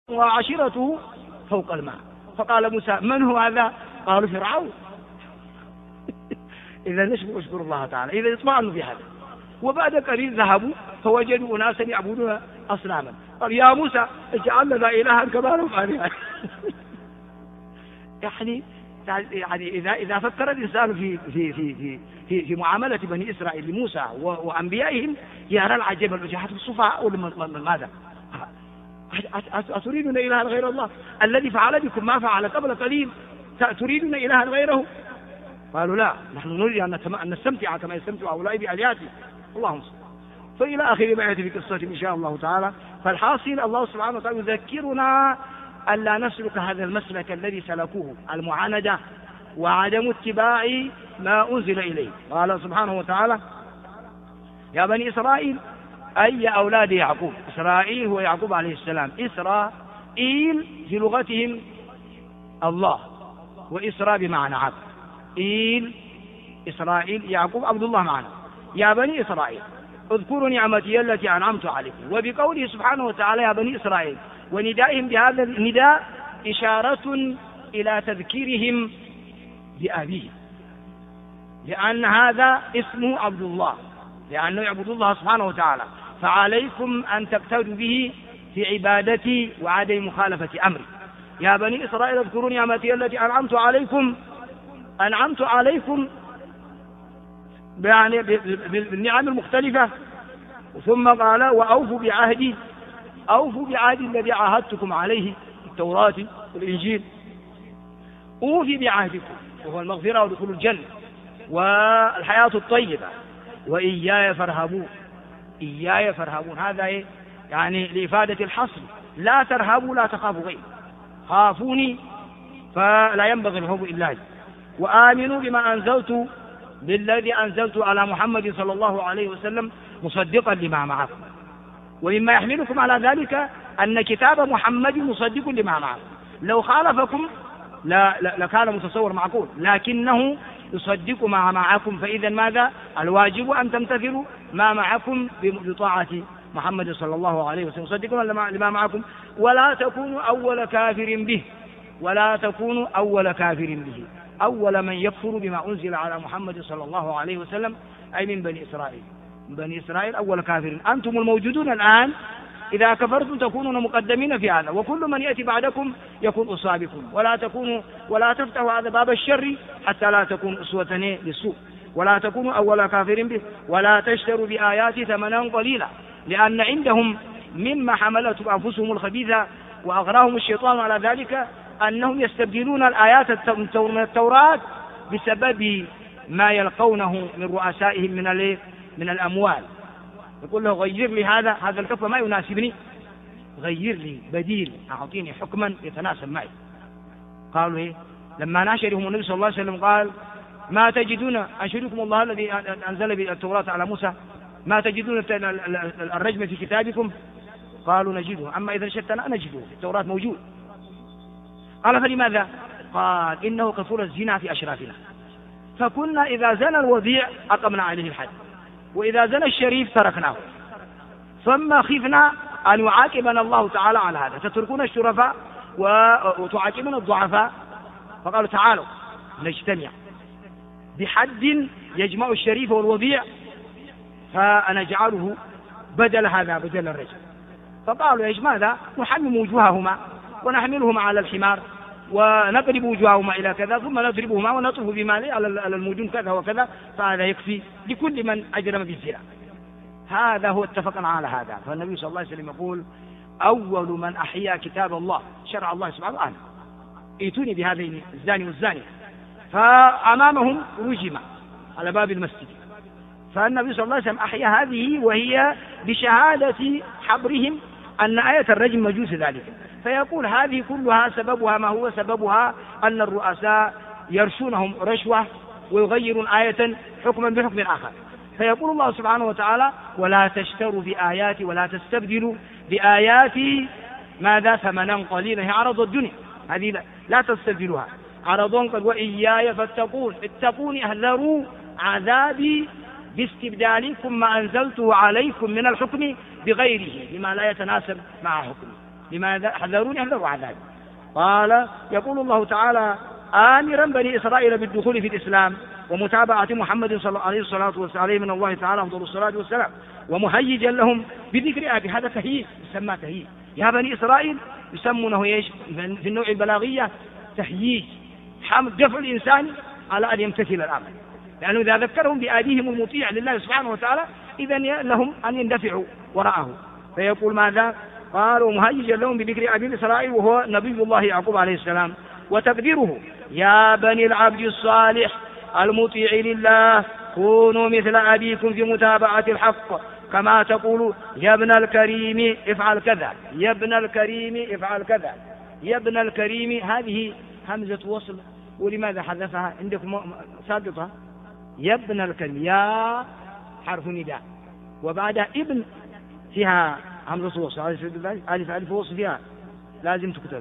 وعشيرته فوق الماء. فقال موسى: من هو هذا؟ قالوا: فرعون. إذا اشكر الله تعالى، إذا اطمأنوا بهذا. وبعد قليل ذهبوا فوجدوا أناسا يعبدون أصناما. قال: يا موسى اجعل لنا إلها كما لهم آلهة. يعني إذا فكر الإنسان في معاملة بني إسرائيل لموسى وأنبيائهم يرى العجب الوجهات الصفاء. ماذا؟ أتريدون إلها غير الله الذي فعل بكم ما فعل قبل قليل؟ تريدون إلها غيره؟ قالوا: لا، نحن نريد أن نستمتع كما يستمتع هؤلاء بآلهتهم. اللهم صل. فإلى آخر ما يأتي في قصة إن شاء الله تعالى. فالحاصل الله سبحانه وتعالى يذكرنا ألا نسلك هذا المسلك الذي سلكوه، المعاندة وعدم اتباع ما أنزل إليه. قال سبحانه وتعالى: يا بني إسرائيل، أي أولاد يعقوب. إسرائيل هو يعقوب عليه السلام. إسرائيل في لغتهم الله، وإسراء بمعنى عبد. إسرائيل يعقوب عبد الله معنا. يا بني إسرائيل اذكروا نعمتي التي أنعمت عليكم. وبقوله سبحانه وتعالى يا بني إسرائيل وندائهم بهذا النداء إشارة إلى تذكيرهم بأبيه، لأن هذا اسمه عبد الله، لأنه يعبد الله سبحانه وتعالى. فعليكم أن تقتدوا به في عبادتي وعدم مخالفة أمري. يا بني إسرائيل اذكروا نعمتي التي أنعمت عليكم يعني بالنعم المختلفة. ثم قال: وأوفوا بعهدي، أوفوا بعهدي الذي عاهدتكم عليه التوراة والإنجيل. أوفي بعهدكم وهو المغفرة ودخول الجنة والحياة الطيبة. وإياي فارهبون، إياي فارهبون. هذا يعني لإفادة الحصر. لا ترهبوا، لا تخافوا غيري، خافوني فلا ينبغي الهروب إلا لي. وآمنوا بما أنزلت، بالذي أنزلت على محمد صلى الله عليه وسلم مصدقا لما معكم. ومما يحملكم على ذلك أن كتاب محمد مصدق لما معكم. لو خالفكم لكان متصور معقول، لكنه يصدق ما معكم. فإذا ماذا؟ الواجب أن تمتثلوا ما معكم بطاعة محمد صلى الله عليه وسلم، مصدقون لما معكم. ولا تكونوا أول كافر به، ولا تكونوا أول كافر به. أول من يكفر بما أنزل على محمد صلى الله عليه وسلم أي من بني إسرائيل. من بني إسرائيل أول كافر. أنتم الموجودون الآن إذا كفرتم تكونون مقدمين في هذا، وكل من يأتي بعدكم يكون أصابكم. ولا تفتحوا هذا باب الشر حتى لا تكون أسوة للسوء. ولا تكونوا أول كافر به. ولا تشتروا بآياتي ثمنا قليلا، لأن عندهم مما حملت أنفسهم الخبيثة وأغراهم الشيطان على ذلك أنهم يستبدلون الآيات من التوراة بسبب ما يلقونه من رؤسائهم من الأموال. يقول له: غير لي هذا الكفر ما يناسبني، غير لي بديل، أعطيني حكما يتناسب معي. قالوا لما ناشرهم النبي صلى الله عليه وسلم قال: ما تجدون أنشدكم الله الذي أنزل بالتوراة على موسى، ما تجدون الرجم في كتابكم؟ قالوا: نجده، أما إذا شتنا نجده في التوراة موجود. قال: فلماذا؟ قال: إنه كثر الزنا في أشرافنا، فكنا إذا زنى الوضيع أقمنا عليه الحد، وإذا زنى الشريف تركناه، ثم خفنا أن يعاقبنا الله تعالى على هذا، تتركون الشرفاء وتعاقبون الضعفاء. فقالوا: تعالوا نجتمع بحد يجمع الشريف والوضيع فنجعله بدل هذا، بدل الرجل. فقالوا: ايش ماذا؟ نحمم وجوههما ونحملهما على الحمار ونقلب وجوههما إلى كذا، ثم نضربهما ونطرف بما على المدن كذا وكذا، فهذا يكفي لكل من أجرم بالزنا. هذا هو اتفقنا على هذا. فالنبي صلى الله عليه وسلم يقول: أول من أحيا كتاب الله شرع الله سبحانه وتعالى، ائتوني بهذين الزاني والزانية. فأمامهم رجم على باب المسجد، فالنبي صلى الله عليه وسلم أحيا هذه، وهي بشهادة حبرهم أن آية الرجم مجوز ذلك. فيقول: هذه كلها سببها ما هو سببها أن الرؤساء يرشونهم رشوة ويغيرون آية حكما بحكم آخر. فيقول الله سبحانه وتعالى: ولا تشتروا بآياتي ولا تستبدلوا بآياتي ماذا؟ ثمنا قليلا. هي عرض الدنيا، هذه لا تستبدلوها. عرضون قد وإياي فاتقون، اتقوني احذروا عذابي باستبدالكم ما أنزلته عليكم من الحكم بغيره بما لا يتناسب مع حكمه. لماذا؟ حذروني أحذروا عذابي. قال يقول الله تعالى آمرا بني إسرائيل بالدخول في الإسلام ومتابعة محمد صلى الله عليه الصلاة والسلام من الله تعالى أفضل الصلاة والسلام، ومهيجا لهم بذكر آبي. هذا تهييج، يسمى تهييج. يا بني إسرائيل يسمونه إيش في النوع البلاغية؟ تهييج، دفع الإنسان على أن يمتثل الأمر، لأنه إذا ذكرهم بآبيهم المطيع لله سبحانه وتعالى إذن لهم أن يندفعوا وراءه. فيقول ماذا؟ قال ومهيجا لهم بذكر آبي إسرائيل وهو نبي الله يعقوب عليه السلام، وتقديره يا بني العبد الصالح المطيع لله كونوا مثل أبيكم في متابعة الحق، كما تقول يا ابن الكريم افعل كذا، يا ابن الكريم افعل كذا. يا ابن الكريم هذه همزة وصل، ولماذا حذفها؟ عندكم ساقطها. يا ابن الكريم، يا حرف نداء وبعدها ابن فيها همزة وصل، ألف وصل فيها لازم تكتب.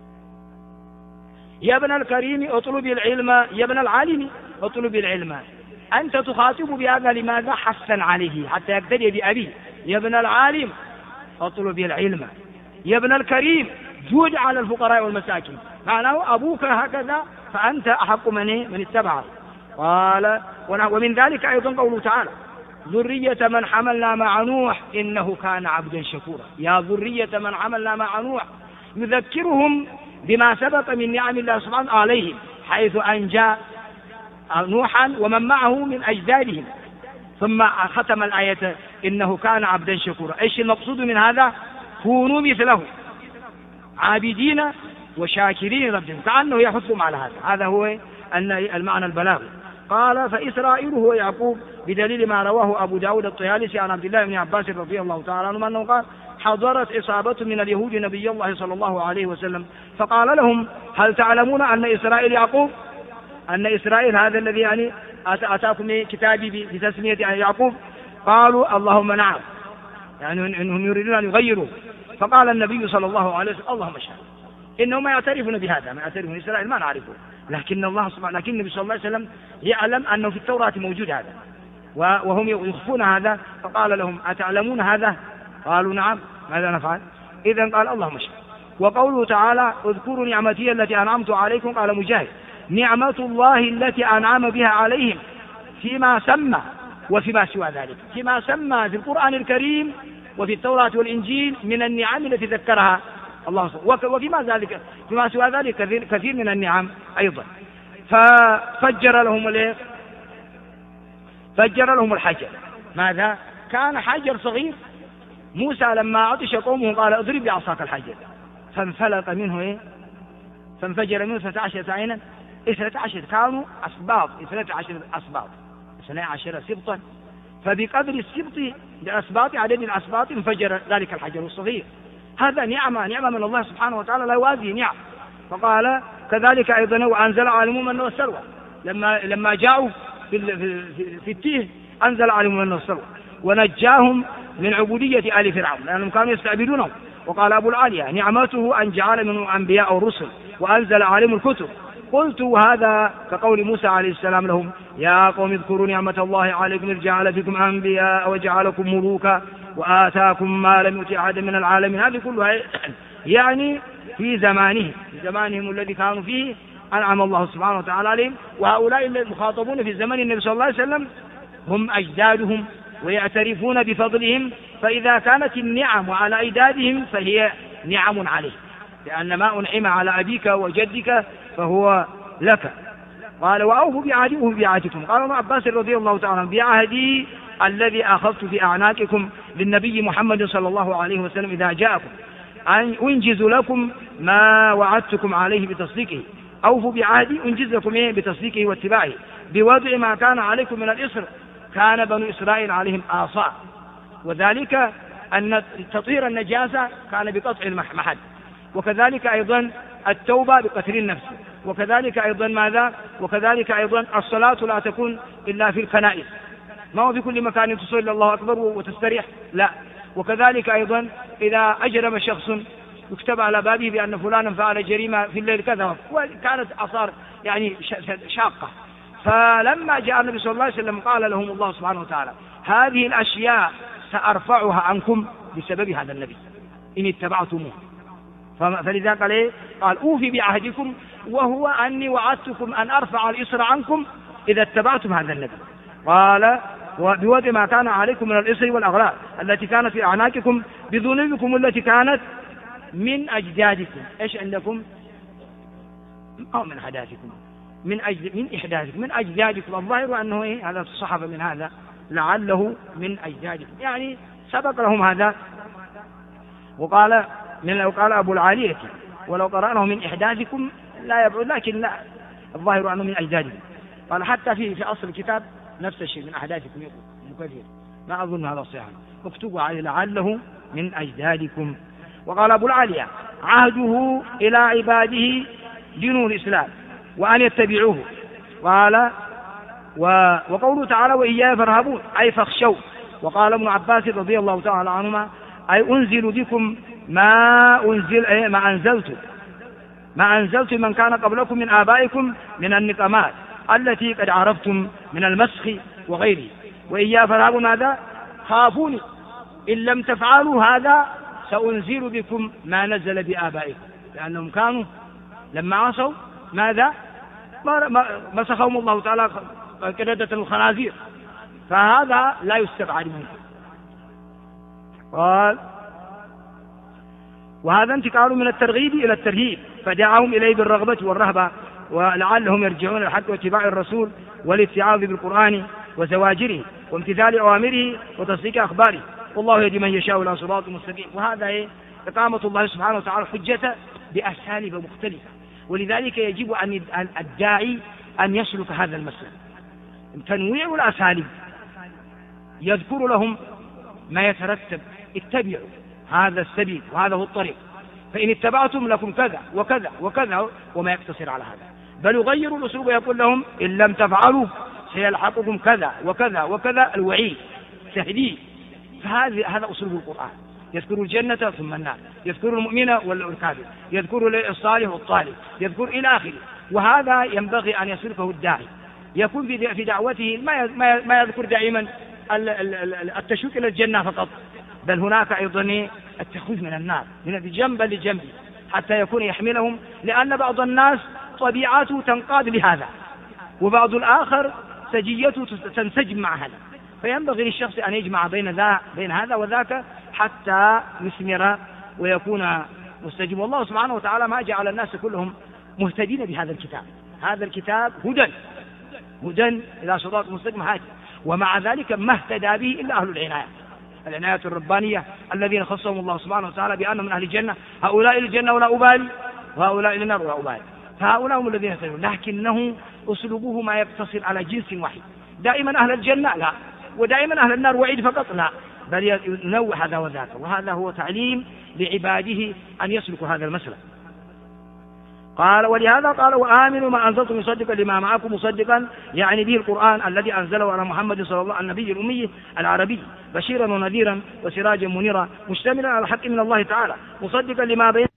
يا ابن الكريم اطلب العلم، يا ابن العالم اطلب العلم. أنت تخاطب بهذا لماذا؟ حثا عليه حتى يقتدي بأبيه. يا ابن العالم اطلب العلم، يا ابن الكريم جود على الفقراء والمساكين، معناه أبوك هكذا فأنت أحق من اتبعه. قال ومن ذلك أيضا قوله تعالى ذرية من حملنا مع نوح إنه كان عبدا شكورا. يا ذرية من حملنا مع نوح، يذكرهم بما سبق من نعم الله سبحانه عليهم، حيث أنجى نوحا ومن معه من أجدادهم، ثم ختم الآية إنه كان عبدا شكورا. إيش المقصود من هذا؟ كونوا مثله عابدين وشاكرين ربهم، كأنه يحثهم على هذا. هذا هو المعنى البلاغي. قال فإسرائيل هو يعقوب، بدليل ما رواه أبو داود الطيالسي عن عبد الله بن عباس رضي الله تعالى عنه أنه قال حضرت إصابة من اليهود نبي الله صلى الله عليه وسلم فقال لهم هل تعلمون أن إسرائيل يعقوب؟ أن إسرائيل هذا الذي يعني أتاكم كتابي بتسمية يعقوب؟ قالوا اللهم نعم، يعني إنهم يريدون أن يغيروا. فقال النبي صلى الله عليه وسلم اللهم اشهد إنهم ما يعترفون بهذا، ما يعترفون إسرائيل ما نعرفه، لكن الله سبحانه، لكن النبي صلى الله عليه وسلم يعلم أنه في التوراة موجود هذا وهم يخفون هذا. فقال لهم أتعلمون هذا؟ قالوا نعم، ماذا نفعل؟ إذن قال اللهم اشهد. وقوله تعالى اذكروا نعمتي التي أنعمت عليكم، قال مجاهد نعمة الله التي أنعم بها عليهم فيما سمى وفيما سوى ذلك، فيما سمى في القرآن الكريم وفي التوراة والإنجيل من النعم التي ذكرها الله، وفيما ذلك فيما سوى ذلك كثير من النعم أيضا. ففجر لهم الحجر. ماذا؟ كان حجر صغير، موسى لما عطش قومه قال اضرب بعصاك الحجر، فانفلق منه فانفجر منه 12 عينا. 12 كانوا أسباط، 12 أسباط، 12 سبطا، فبقدر السبط لأسباط عدد الأسباط انفجر ذلك الحجر الصغير. هذا نعمة من الله سبحانه وتعالى لا يوازي نعم. فقال كذلك أيضا وأنزل عليهم المن والسلوى، لما جاءوا في التيه أنزل عليهم المن والسلوى ونجاهم من عبودية آل فرعون لأنهم كانوا يستعبدونهم. وقال أبو العالية نعمته أن جعل منهم أنبياء ورسل وأنزل عليهم الكتب. قلت هذا كقول موسى عليه السلام لهم يا قوم اذكروا نعمة الله عليكم إذ جعل فيكم أنبياء وجعلكم ملوكا وآتاكم ما لم يؤت أحد من العالمين. هذه كلها يعني في زمانهم الذي كانوا فيه أنعم الله سبحانه وتعالى عليهم. وهؤلاء المخاطبون في زمن النبي صلى الله عليه وسلم هم أجدادهم ويعترفون بفضلهم، فإذا كانت النعم على أجدادهم فهي نعم عليه، لأن ما أنعم على أبيك وجدك فهو لك. قال وأوفوا بعهدي أوفوا بعهدكم. قال ابن عباس رضي الله تعالى بعهدي الذي أخذت في أعناقكم للنبي محمد صلى الله عليه وسلم إذا جاءكم أن أنجز لكم ما وعدتكم عليه بتصديقه. أوفوا بعهدي أنجز لكم بتصديقه واتباعه بوضع ما كان عليكم من الإصر. كان بنو إسرائيل عليهم آصاء، وذلك أن تطهير النجاسة كان بقطع المحد، وكذلك أيضا التوبة بقتل النفس، وكذلك أيضا ماذا؟ وكذلك أيضا الصلاة لا تكون إلا في الكنائس، ما هو في كل مكان تصلي الله أكبر وتستريح، لا. وكذلك أيضا إذا أجرم شخص يكتب على بابه بأن فلانا فعل جريمة في الليل كذا، وكانت آثار يعني شاقة. فلما جاء النبي صلى الله عليه وسلم قال لهم الله سبحانه وتعالى هذه الأشياء سأرفعها عنكم بسبب هذا النبي إن اتبعتموه. فلذا قال إيه؟ قال أوفي بعهدكم، وهو أني وعدتكم أن أرفع الإصر عنكم إذا اتبعتم هذا النبي. قال وبوضع ما كان عليكم من الإصر والأغلال التي كانت في أعناقكم بذنوبكم التي كانت من أجدادكم. إيش عندكم؟ أو من أحداثكم، من إحداثكم، من أجدادكم. الظاهر أنه إيه؟ هذا الصحابة من هذا لعله من أجدادكم، يعني سبق لهم هذا. وقال قال أبو العالية ولو قرأناه من إحداثكم لا يبعد، لكن لا، الظاهر أنه من أجدادكم. قال حتى في أصل الكتاب نفس الشيء، من أحداثكم يقول مكثير، ما أظن هذا صحيح، مكتوب عليه لعله من أجدادكم. وقال أبو العالية عهده إلى عباده دين الإسلام وأن يتبعوه. قال وقوله تعالى وإياي فارهبون أي فاخشوا. وقال ابن عباس رضي الله تعالى عنهما أي أنزل بكم ما أنزلت من كان قبلكم من آبائكم من النقمات التي قد عرفتم من المسخ وغيره. وإياي فارهبون هذا خافوني، إن لم تفعلوا هذا سأنزل بكم ما نزل بآبائكم، لأنهم كانوا لما عصوا ماذا؟ مسخهم الله تعالى قردة الخنازير، فهذا لا يستبعد منكم. قال وهذا انتقال من الترغيب إلى الترهيب، فدعاهم إليه بالرغبة والرهبة ولعلهم يرجعون إلى الحق واتباع الرسول والاتعاظ بالقرآن وزواجره وامتثال أوامره وتصديق أخباره، والله يهدي من يشاء إلى صراط مستقيم. وهذا إقامة الله سبحانه وتعالى حجة بأساليب مختلفة، ولذلك يجب أن الداعي أن يسلك هذا المسلك، تنويع الأساليب، يذكر لهم ما يترتب، اتبعوا هذا السبيل وهذا هو الطريق، فإن اتبعتم لكم كذا وكذا وكذا، وما يقتصر على هذا، بل يغير الأسلوب ويقول لهم إن لم تفعلوا سيلحقكم كذا وكذا وكذا، الوعيد، تهديد. فهذا أسلوب القرآن، يذكر الجنة ثم النار، يذكر المؤمن والكافر، يذكر الصالح والطالب، يذكر إلى آخره. وهذا ينبغي أن يسلكه الداعي، يكون في دعوته ما يذكر دائما التشويق إلى الجنة فقط، بل هناك أيضا التخويف من النار من جنب لجنب، حتى يكون يحملهم، لأن بعض الناس طبيعته تنقاد لهذا، وبعض الآخر سجيته تنسجم مع هذا، فينبغي للشخص أن يجمع بين هذا وذاك حتى يثمر ويكون مستجيب. والله سبحانه وتعالى ما جعل الناس كلهم مهتدين بهذا الكتاب، هذا الكتاب هدى إلى صراط مستقيم هادي، ومع ذلك ما اهتدى به إلا أهل العناية الربانية الذين خصهم الله سبحانه وتعالى بأنهم من أهل الجنة، هؤلاء الجنة ولا أبالي، وهؤلاء النار ولا أبالي، فهؤلاء هم الذين يهتدون. لكنه أسلوبه ما يقتصر على جنس واحد، دائما أهل الجنة لا، ودائما أهل النار وعيد فقط لا، بل ينوع هذا وذاك. وهذا هو تعليم لعباده أن يسلكوا هذا المسلك. قال ولهذا قال وآمنوا ما أنزلت مصدقا لما معكم، مصدقا يعني به القرآن الذي أنزله على محمد صلى الله عليه وسلم النبي الأمي العربي، بشيرا ونذيرا وسراجا منيرا، مشتملا على الحق من الله تعالى، مصدقا لما بين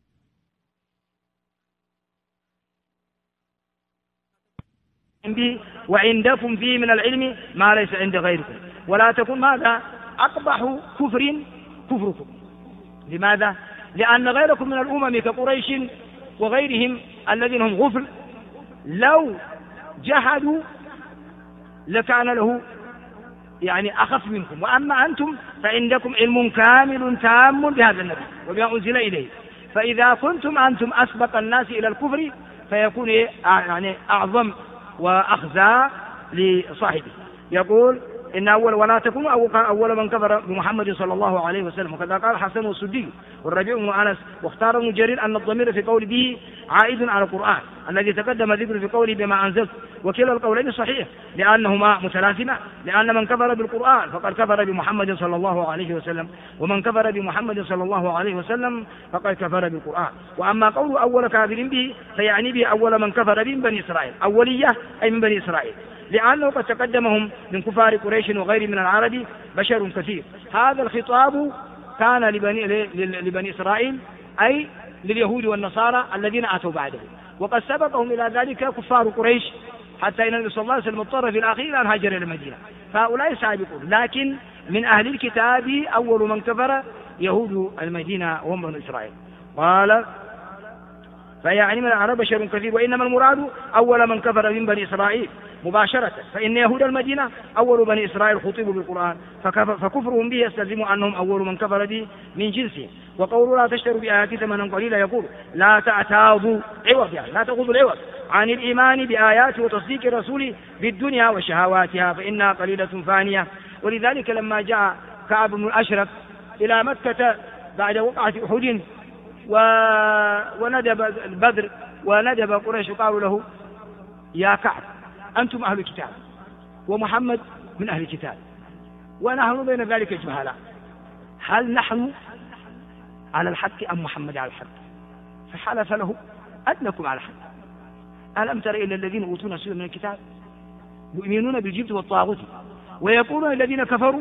به وعندكم فيه من العلم ما ليس عند غيركم، ولا تكن ماذا أقبح كفركم. لماذا؟ لأن غيركم من الأمم كقريش وغيرهم الذين هم غفل لو جحدوا لكان له يعني أخف منكم، وأما أنتم فعندكم علم كامل تام بهذا النبي وبما أنزل إليه، فإذا كنتم أنتم أسبق الناس إلى الكفر فيكون يعني أعظم وأخزى لصاحبه. يقول إن ولا تكونوا أول من كفر بمحمد صلى الله عليه وسلم، وكذا قال حسن والسدي والربيع بن أنس. واختار ابن جرير أن الضمير في قول به عائد على القرآن الذي تقدم ذكره في قوله بما أنزلت، وكلا القولين صحيح لأنهما متلازمان، لأن من كفر بالقرآن فقد كفر بمحمد صلى الله عليه وسلم، ومن كفر بمحمد صلى الله عليه وسلم فقد كفر بالقرآن. وأما قول أول كافر به فيعني به أول من كفر به بني إسرائيل، أولية أي من بني إسرائيل، لأنه قد تقدمهم من كفار قريش وغير من العرب بشر كثير. هذا الخطاب كان لبني إسرائيل أي لليهود والنصارى الذين أتوا بعده، وقد سبقهم إلى ذلك كفار قريش، حتى إن النبي صلى الله عليه وسلم اضطر في الأخير أن هاجر إلى المدينة، فهؤلاء سابقون. لكن من أهل الكتاب أول من كفر يهود المدينة وهم بني إسرائيل. قال فيعني من العرب بشر كثير، وإنما المراد أول من كفر من بني إسرائيل مباشرة، فإن يهود المدينة أول بني إسرائيل خطبوا بالقرآن، فكفرهم به يستلزم أنهم أول من كفر به من جنسهم. وقولوا لا تشتروا بآياتي ثمنا قليلا يقول لا تعتاضوا عوض، يعني لا تأخذوا العوض عن الإيمان بآيات وتصديق الرسول بالدنيا وشهواتها فإنها قليلة فانية. ولذلك لما جاء كعب بن الأشرف إلى مكة بعد وقعة أحد وندب البدر وندب قريش قالوا له يا كعب أنتم أهل الكتاب ومحمد من أهل الكتاب ونحن بين ذلك جهلاء، هل نحن على الحق أم محمد على الحق؟ فحلف له أنكم على الحق. ألم تر إلى الذين أوتوا نصيبا من الكتاب يؤمنون بالجبت والطاغوت ويقولون الذين كفروا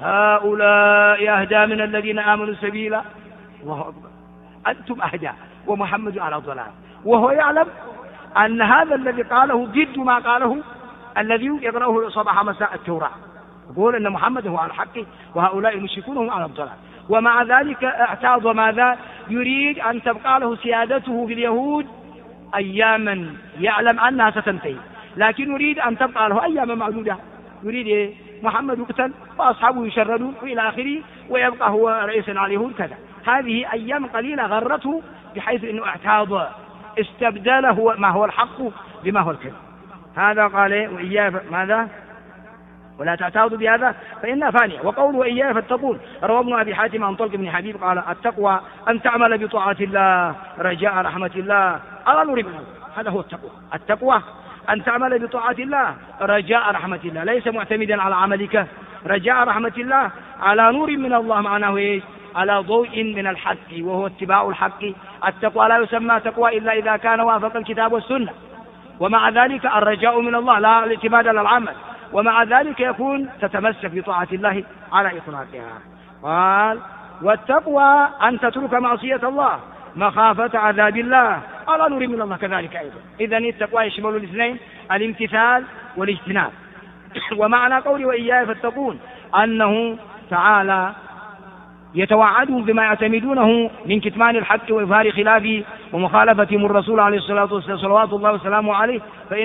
هؤلاء أهدى من الذين آمنوا سبيلا. الله أكبر، أنتم أهدى ومحمد على ضلال، وهو يعلم أن هذا الذي قاله ضد ما قاله الذي يقرأه صباح مساء التوراة، يقول أن محمد هو على الحق وهؤلاء المشركون هم على الضلال. ومع ذلك اعتاض ماذا؟ يريد أن تبقى له سيادته في اليهود أياما يعلم أنها ستنتهي، لكن يريد أن تبقى له أياما معدودة. يريد إيه؟ محمد يقتل وأصحابه يشردون وإلى آخره ويبقى هو رئيسا على اليهود كذا. هذه أيام قليلة غرته بحيث أنه اعتاض، استبدله ما هو الحق بما هو الكذب. هذا قال وإياه ماذا؟ ولا تعتاضوا بهذا فإنها فانية. وقول وإياه فاتقون روى ابن أبي حاتم عن طلق بن حبيب قال التقوى أن تعمل بطاعة الله رجاء رحمة الله على نور من الله. هذا هو التقوى. التقوى أن تعمل بطاعة الله رجاء رحمة الله، ليس معتمدا على عملك، رجاء رحمة الله على نور من الله، معناه إيش؟ على ضوء من الحق وهو اتباع الحق. التقوى لا يسمى تقوى إلا إذا كان وافق الكتاب والسنة، ومع ذلك الرجاء من الله لا الاعتماد على العمل، ومع ذلك يكون تتمسك بطاعة الله على إطلاقها. قال والتقوى أن تترك معصية الله مخافة عذاب الله على نور من الله كذلك أيضا. إذن التقوى يشمل الاثنين، الامتثال والاجتناب. ومعنى قول وإياه فاتقون أنه تعالى يتوعدهم بما يعتمدونه من كتمان الحق وإظهار خلافه ومخالفتهم الرسول عليه الصلاة والسلام صلوات الله وسلامه عليه،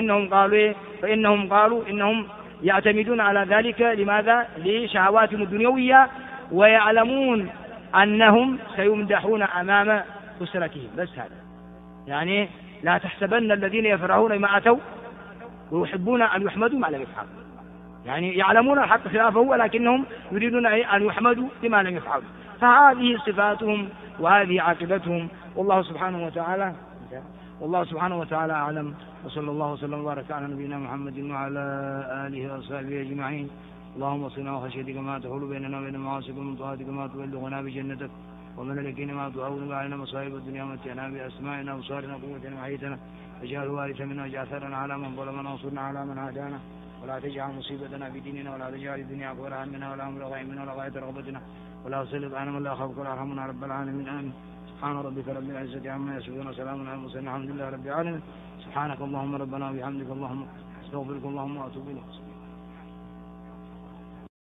فإنهم قالوا إنهم يعتمدون على ذلك لماذا؟ لشهواتهم الدنيوية، ويعلمون أنهم سيمدحون أمام أسرتهم. بس هذا يعني لا تحسبن الذين يفرحون بما أتوا ويحبون أن يحمدوا ما لم يفعلوا، يعني يعلمون الحق خلافه ولكنهم يريدون أن يحمدوا بما لم يفعلوا. فهذه صفاتهم وهذه عاقبتهم، والله سبحانه وتعالى أعلم. وصلى الله وسلم وبارك على نبينا محمد وعلى آله وصحبه أجمعين. اللهم صل وخشيتك ما تحول بيننا وبين معاصيك ومن طاعتك ما تبلغنا بجنتك ومن اليقين ما تعون علينا مصائب الدنيا ومتعنا بأسماعنا وأبصارنا وقوتنا وحياتنا واجعل الوارث منا واجعل ثارنا على من ظلمنا وانصرنا على من عادانا ولا تجعل مصيبتنا في ديننا ولا تجعل الدنيا أكبر همنا ولا مبلغ علمنا ولا غاية رغبتنا ولا تسلط علينا من لا يخافك ولا يرحمنا رب العالمين. آمين. سبحان ربك رب العزة عما يصفون وسلام على المرسلين الحمد لله رب العالمين. سبحانك اللهم ربنا وبحمدك اللهم استغفرك اللهم واتوب اليك.